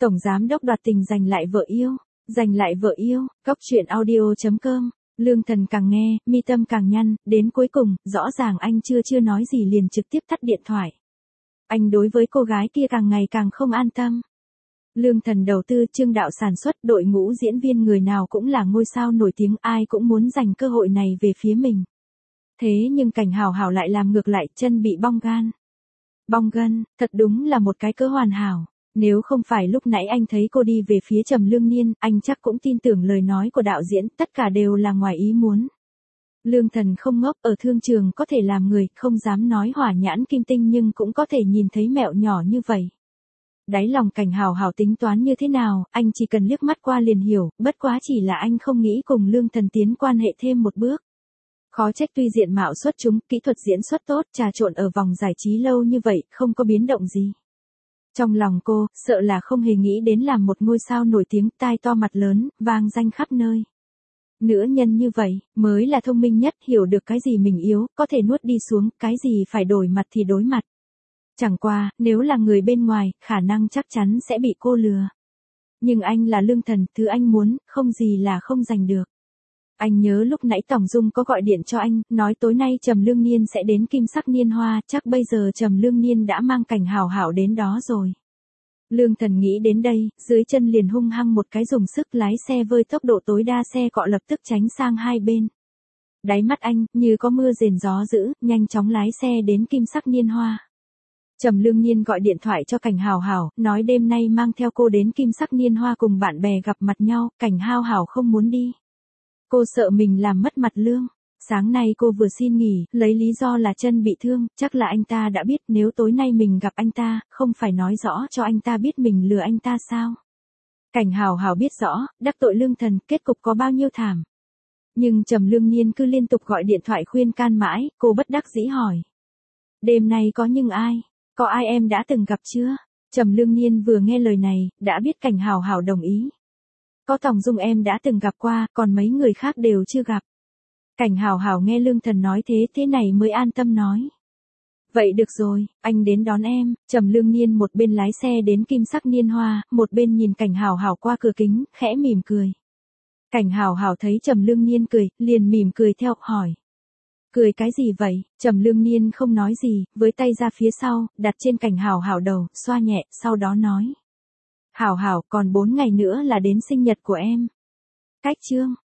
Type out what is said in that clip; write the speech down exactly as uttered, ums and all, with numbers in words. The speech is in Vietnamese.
Tổng giám đốc đoạt tình giành lại vợ yêu, giành lại vợ yêu, Cóc truyện audio chấm com. Lương Thần càng nghe, mi tâm càng nhăn, đến cuối cùng, rõ ràng anh chưa chưa nói gì liền trực tiếp tắt điện thoại. Anh đối với cô gái kia càng ngày càng không an tâm. Lương Thần đầu tư, Trương Đạo sản xuất, đội ngũ diễn viên người nào cũng là ngôi sao nổi tiếng, ai cũng muốn dành cơ hội này về phía mình. Thế nhưng Cảnh Hào Hào lại làm ngược lại, chân bị bong gan. Bong gân, thật đúng là một cái cớ hoàn hảo. Nếu không phải lúc nãy anh thấy cô đi về phía Trầm Lương Niên, anh chắc cũng tin tưởng lời nói của đạo diễn, tất cả đều là ngoài ý muốn. Lương Thần không ngốc, ở thương trường có thể làm người, không dám nói hỏa nhãn kim tinh nhưng cũng có thể nhìn thấy mẹo nhỏ như vậy. Đáy lòng Cảnh Hào Hào tính toán như thế nào, anh chỉ cần liếc mắt qua liền hiểu, bất quá chỉ là anh không nghĩ cùng Lương Thần tiến quan hệ thêm một bước. Khó trách tuy diện mạo xuất chúng, kỹ thuật diễn xuất tốt, trà trộn ở vòng giải trí lâu như vậy, không có biến động gì. Trong lòng cô, sợ là không hề nghĩ đến làm một ngôi sao nổi tiếng, tai to mặt lớn, vang danh khắp nơi. Nữ nhân như vậy, mới là thông minh nhất, hiểu được cái gì mình yếu, có thể nuốt đi xuống, cái gì phải đổi mặt thì đối mặt. Chẳng qua, nếu là người bên ngoài, khả năng chắc chắn sẽ bị cô lừa. Nhưng anh là Lương Thần, thứ anh muốn, không gì là không giành được. Anh nhớ lúc nãy Tổng Dung có gọi điện cho anh, nói tối nay Trầm Lương Niên sẽ đến Kim Sắc Niên Hoa, chắc bây giờ Trầm Lương Niên đã mang Cảnh Hào Hào đến đó rồi. Lương Thần nghĩ đến đây, dưới chân liền hung hăng một cái dùng sức lái xe với tốc độ tối đa, xe cọ lập tức tránh sang hai bên. Đáy mắt anh, như có mưa rền gió dữ, nhanh chóng lái xe đến Kim Sắc Niên Hoa. Trầm Lương Niên gọi điện thoại cho Cảnh Hào Hào, nói đêm nay mang theo cô đến Kim Sắc Niên Hoa cùng bạn bè gặp mặt nhau, Cảnh Hào Hào không muốn đi. Cô sợ mình làm mất mặt Lương. Sáng nay cô vừa xin nghỉ, lấy lý do là chân bị thương, chắc là anh ta đã biết nếu tối nay mình gặp anh ta, không phải nói rõ cho anh ta biết mình lừa anh ta sao. Cảnh Hào Hào biết rõ, đắc tội Lương Thần, kết cục có bao nhiêu thảm. Nhưng Trầm Lương Niên cứ liên tục gọi điện thoại khuyên can mãi, cô bất đắc dĩ hỏi. Đêm nay có nhưng ai? Có ai em đã từng gặp chưa? Trầm Lương Niên vừa nghe lời này, đã biết Cảnh Hào Hào đồng ý. Có Tổng Dung em đã từng gặp qua, còn mấy người khác đều chưa gặp. Cảnh Hào Hào nghe Lương Thần nói thế, thế này mới an tâm nói. Vậy được rồi, anh đến đón em. Trầm Lương Niên một bên lái xe đến Kim Sắc Niên Hoa, một bên nhìn Cảnh Hào Hào qua cửa kính, khẽ mỉm cười. Cảnh Hào Hào thấy Trầm Lương Niên cười, liền mỉm cười theo, hỏi. Cười cái gì vậy? Trầm Lương Niên không nói gì, với tay ra phía sau, đặt trên Cảnh Hào Hào đầu, xoa nhẹ, sau đó nói. Hảo hảo, còn bốn ngày nữa là đến sinh nhật của em. Cách chương.